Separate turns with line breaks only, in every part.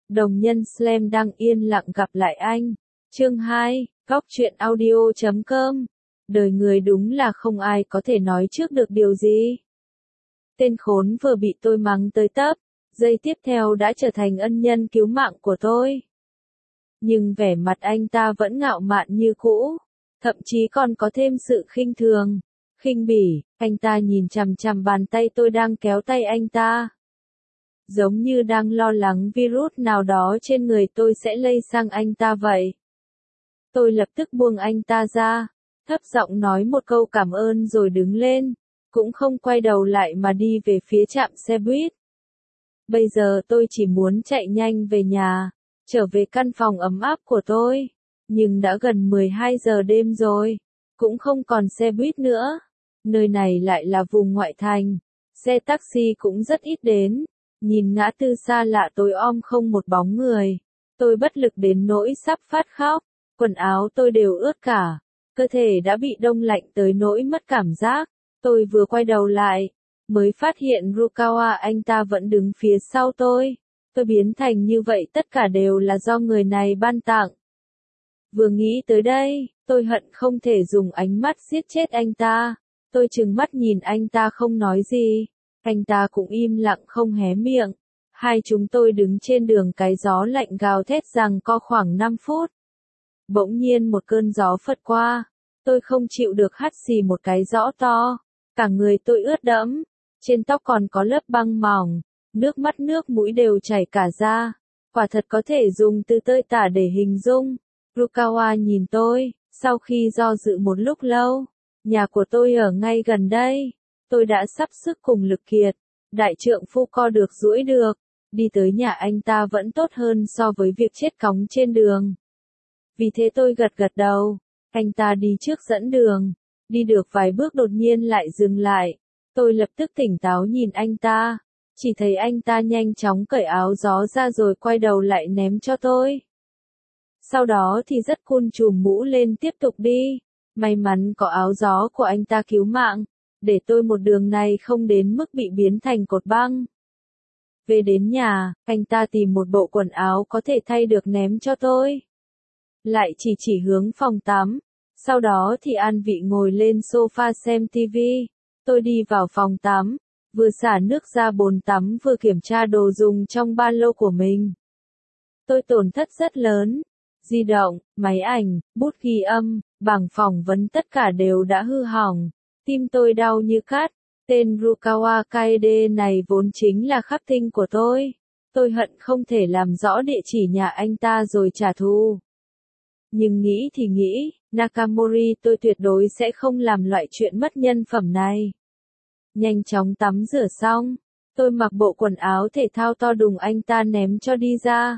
Đồng nhân Slam đang yên lặng gặp lại anh. Chương 2, Góc truyện audio.com. Đời người đúng là không ai có thể nói trước được điều gì. Tên khốn vừa bị tôi mắng tới tấp, giây tiếp theo đã trở thành ân nhân cứu mạng của tôi. Nhưng vẻ mặt anh ta vẫn ngạo mạn như cũ, thậm chí còn có thêm sự khinh thường, khinh bỉ. Anh ta nhìn chằm chằm bàn tay tôi đang kéo tay anh ta, giống như đang lo lắng virus nào đó trên người tôi sẽ lây sang anh ta vậy. Tôi lập tức buông anh ta ra, thấp giọng nói một câu cảm ơn rồi đứng lên, cũng không quay đầu lại mà đi về phía trạm xe buýt. Bây giờ tôi chỉ muốn chạy nhanh về nhà, trở về căn phòng ấm áp của tôi, nhưng đã gần 12 giờ đêm rồi, cũng không còn xe buýt nữa. Nơi này lại là vùng ngoại thành, xe taxi cũng rất ít đến. Nhìn ngã tư xa lạ tối om không một bóng người, tôi bất lực đến nỗi sắp phát khóc, quần áo tôi đều ướt cả, cơ thể đã bị đông lạnh tới nỗi mất cảm giác. Tôi vừa quay đầu lại, mới phát hiện Rukawa anh ta vẫn đứng phía sau tôi. Tôi biến thành như vậy tất cả đều là do người này ban tặng. Vừa nghĩ tới đây, tôi hận không thể dùng ánh mắt giết chết anh ta. Tôi trừng mắt nhìn anh ta không nói gì. Anh ta cũng im lặng không hé miệng. Hai chúng tôi đứng trên đường cái gió lạnh gào thét giằng co khoảng 5 phút. Bỗng nhiên một cơn gió phật qua. Tôi không chịu được hắt xì một cái rõ to. Cả người tôi ướt đẫm. Trên tóc còn có lớp băng mỏng. Nước mắt nước mũi đều chảy cả ra. Quả thật có thể dùng từ tơi tả để hình dung. Rukawa nhìn tôi, sau khi do dự một lúc lâu. Nhà của tôi ở ngay gần đây. Tôi đã sắp sức cùng lực kiệt, đại trượng phu co được duỗi được, đi tới nhà anh ta vẫn tốt hơn so với việc chết cóng trên đường. Vì thế tôi gật gật đầu, anh ta đi trước dẫn đường, đi được vài bước đột nhiên lại dừng lại. Tôi lập tức tỉnh táo nhìn anh ta, chỉ thấy anh ta nhanh chóng cởi áo gió ra rồi quay đầu lại ném cho tôi. Sau đó thì rất cool chùm mũ lên tiếp tục đi, may mắn có áo gió của anh ta cứu mạng. Để tôi một đường này không đến mức bị biến thành cột băng. Về đến nhà, anh ta tìm một bộ quần áo có thể thay được ném cho tôi. Lại chỉ hướng phòng tắm. Sau đó thì an vị ngồi lên sofa xem TV. Tôi đi vào phòng tắm, vừa xả nước ra bồn tắm vừa kiểm tra đồ dùng trong ba lô của mình. Tôi tổn thất rất lớn. Di động, máy ảnh, bút ghi âm, bảng phỏng vấn tất cả đều đã hư hỏng. Tim tôi đau như cắt, tên Rukawa Kaede này vốn chính là khắc tinh của tôi. Tôi hận không thể làm rõ địa chỉ nhà anh ta rồi trả thù. Nhưng nghĩ thì nghĩ, Nakamori tôi tuyệt đối sẽ không làm loại chuyện mất nhân phẩm này. Nhanh chóng tắm rửa xong, tôi mặc bộ quần áo thể thao to đùng anh ta ném cho đi ra.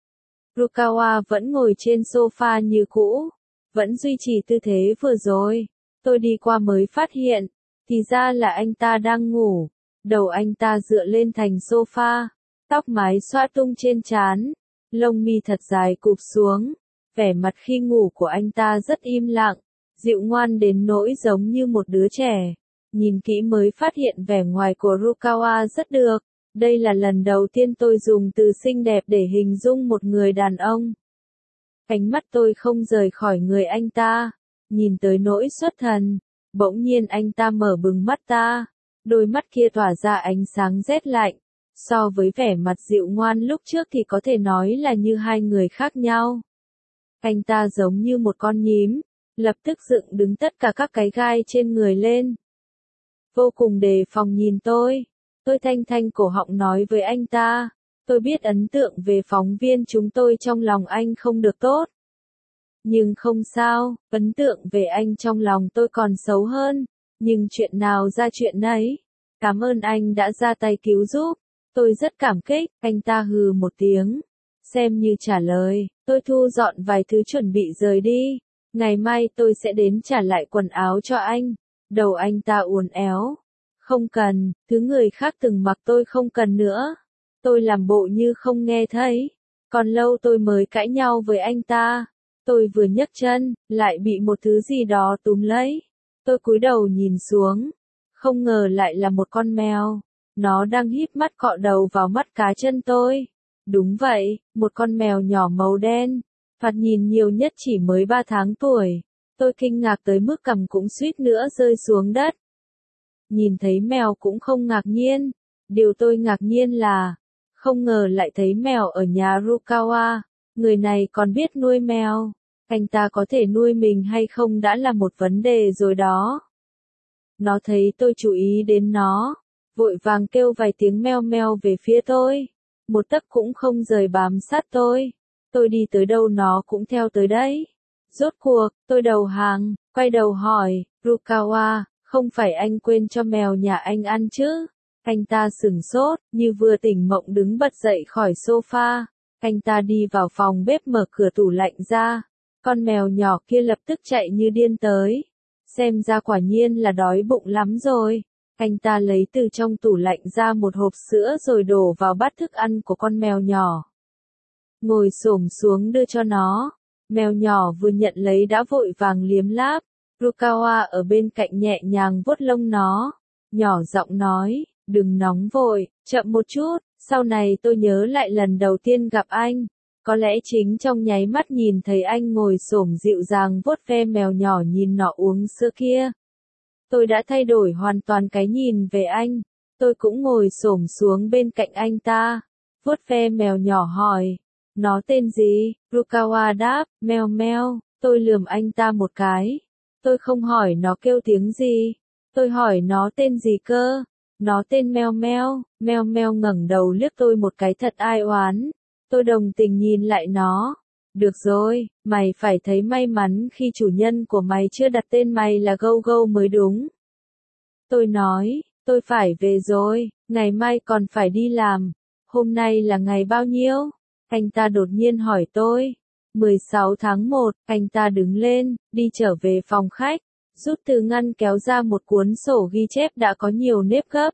Rukawa vẫn ngồi trên sofa như cũ, vẫn duy trì tư thế vừa rồi. Tôi đi qua mới phát hiện, thì ra là anh ta đang ngủ, đầu anh ta dựa lên thành sofa, tóc mái xõa tung trên trán, lông mi thật dài cụp xuống, vẻ mặt khi ngủ của anh ta rất im lặng, dịu ngoan đến nỗi giống như một đứa trẻ. Nhìn kỹ mới phát hiện vẻ ngoài của Rukawa rất được, đây là lần đầu tiên tôi dùng từ xinh đẹp để hình dung một người đàn ông. Ánh mắt tôi không rời khỏi người anh ta. Nhìn tới nỗi xuất thần, bỗng nhiên anh ta mở bừng mắt ta, đôi mắt kia tỏa ra ánh sáng rét lạnh, so với vẻ mặt dịu ngoan lúc trước thì có thể nói là như hai người khác nhau. Anh ta giống như một con nhím, lập tức dựng đứng tất cả các cái gai trên người lên. Vô cùng đề phòng nhìn tôi thanh cổ họng nói với anh ta, tôi biết ấn tượng về phóng viên chúng tôi trong lòng anh không được tốt. Nhưng không sao, ấn tượng về anh trong lòng tôi còn xấu hơn, nhưng chuyện nào ra chuyện nấy. Cảm ơn anh đã ra tay cứu giúp, tôi rất cảm kích. Anh ta hừ một tiếng, xem như trả lời. Tôi thu dọn vài thứ chuẩn bị rời đi, ngày mai tôi sẽ đến trả lại quần áo cho anh. Đầu anh ta uốn éo, không cần, thứ người khác từng mặc tôi không cần nữa. Tôi làm bộ như không nghe thấy, còn lâu tôi mới cãi nhau với anh ta. Tôi vừa nhấc chân, lại bị một thứ gì đó túm lấy. Tôi cúi đầu nhìn xuống, không ngờ lại là một con mèo. Nó đang híp mắt cọ đầu vào mắt cá chân tôi. Đúng vậy, một con mèo nhỏ màu đen. Phạt nhìn nhiều nhất chỉ mới 3 tháng tuổi. Tôi kinh ngạc tới mức cằm cũng suýt nữa rơi xuống đất. Nhìn thấy mèo cũng không ngạc nhiên. Điều tôi ngạc nhiên là, không ngờ lại thấy mèo ở nhà Rukawa. Người này còn biết nuôi mèo. Anh ta có thể nuôi mình hay không đã là một vấn đề rồi đó. Nó thấy tôi chú ý đến nó, vội vàng kêu vài tiếng meo meo về phía tôi. Một tấc cũng không rời bám sát tôi. Tôi đi tới đâu nó cũng theo tới đấy. Rốt cuộc, tôi đầu hàng, quay đầu hỏi, Rukawa, không phải anh quên cho mèo nhà anh ăn chứ? Anh ta sửng sốt, như vừa tỉnh mộng đứng bật dậy khỏi sofa. Anh ta đi vào phòng bếp mở cửa tủ lạnh ra. Con mèo nhỏ kia lập tức chạy như điên tới. Xem ra quả nhiên là đói bụng lắm rồi. Anh ta lấy từ trong tủ lạnh ra một hộp sữa rồi đổ vào bát thức ăn của con mèo nhỏ. Ngồi xổm xuống đưa cho nó. Mèo nhỏ vừa nhận lấy đã vội vàng liếm láp. Rukawa ở bên cạnh nhẹ nhàng vuốt lông nó. Nhỏ giọng nói, đừng nóng vội, chậm một chút. Sau này tôi nhớ lại lần đầu tiên gặp anh. Có lẽ chính trong nháy mắt nhìn thấy anh ngồi xổm dịu dàng vuốt ve mèo nhỏ nhìn nó uống sữa kia. Tôi đã thay đổi hoàn toàn cái nhìn về anh. Tôi cũng ngồi xổm xuống bên cạnh anh ta. Vuốt ve mèo nhỏ hỏi. Nó tên gì? Rukawa đáp, meo meo. Tôi lườm anh ta một cái. Tôi không hỏi nó kêu tiếng gì. Tôi hỏi nó tên gì cơ? Nó tên meo meo. Meo meo ngẩng đầu liếc tôi một cái thật ai oán. Tôi đồng tình nhìn lại nó. Được rồi, mày phải thấy may mắn khi chủ nhân của mày chưa đặt tên mày là Gâu Gâu mới đúng. Tôi nói, tôi phải về rồi, ngày mai còn phải đi làm. Hôm nay là ngày bao nhiêu? Anh ta đột nhiên hỏi tôi. 16 tháng 1, anh ta đứng lên, đi trở về phòng khách, rút từ ngăn kéo ra một cuốn sổ ghi chép đã có nhiều nếp gấp.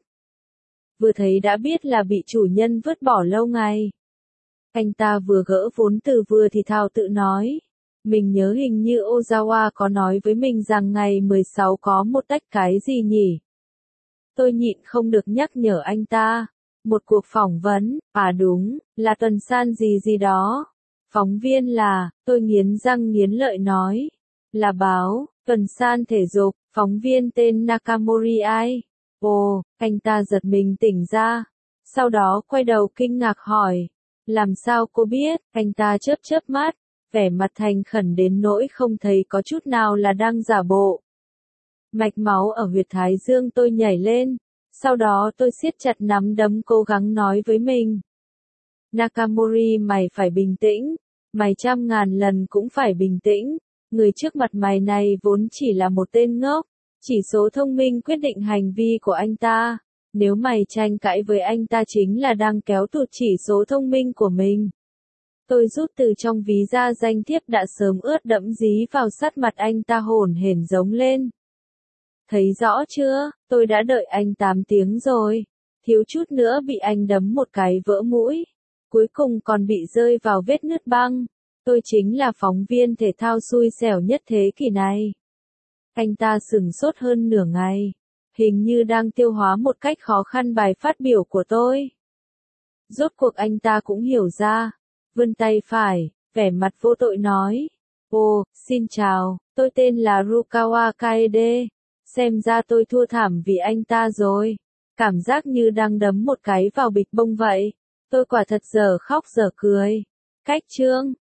Vừa thấy đã biết là bị chủ nhân vứt bỏ lâu ngày. Anh ta vừa gỡ vốn từ vừa thì thào tự nói. Mình nhớ hình như Ozawa có nói với mình rằng ngày 16 có một tách cái gì nhỉ? Tôi nhịn không được nhắc nhở anh ta. Một cuộc phỏng vấn, à đúng, là tuần san gì gì đó. Phóng viên là, tôi nghiến răng nghiến lợi nói. Là báo, tuần san thể dục, phóng viên tên Nakamori ai? Ồ, anh ta giật mình tỉnh ra. Sau đó quay đầu kinh ngạc hỏi. Làm sao cô biết? Anh ta chớp chớp mắt, vẻ mặt thành khẩn đến nỗi không thấy có chút nào là đang giả bộ. Mạch máu ở huyệt thái dương tôi nhảy lên, sau đó tôi siết chặt nắm đấm cố gắng nói với mình. Nakamori, mày phải bình tĩnh, mày trăm ngàn lần cũng phải bình tĩnh, người trước mặt mày này vốn chỉ là một tên ngốc, chỉ số thông minh quyết định hành vi của anh ta. Nếu mày tranh cãi với anh ta chính là đang kéo tụt chỉ số thông minh của mình. Tôi rút từ trong ví ra danh thiếp đã sớm ướt đẫm dí vào sát mặt anh ta hổn hển giống lên. Thấy rõ chưa, tôi đã đợi anh 8 tiếng rồi. Thiếu chút nữa bị anh đấm một cái vỡ mũi. Cuối cùng còn bị rơi vào vết nứt băng. Tôi chính là phóng viên thể thao xui xẻo nhất thế kỷ này. Anh ta sửng sốt hơn nửa ngày. Hình như đang tiêu hóa một cách khó khăn bài phát biểu của tôi. Rốt cuộc anh ta cũng hiểu ra. Vươn tay phải, vẻ mặt vô tội nói. Ồ, xin chào, tôi tên là Rukawa Kaede. Xem ra tôi thua thảm vì anh ta rồi. Cảm giác như đang đấm một cái vào bịch bông vậy. Tôi quả thật dở khóc dở cười. Cách chương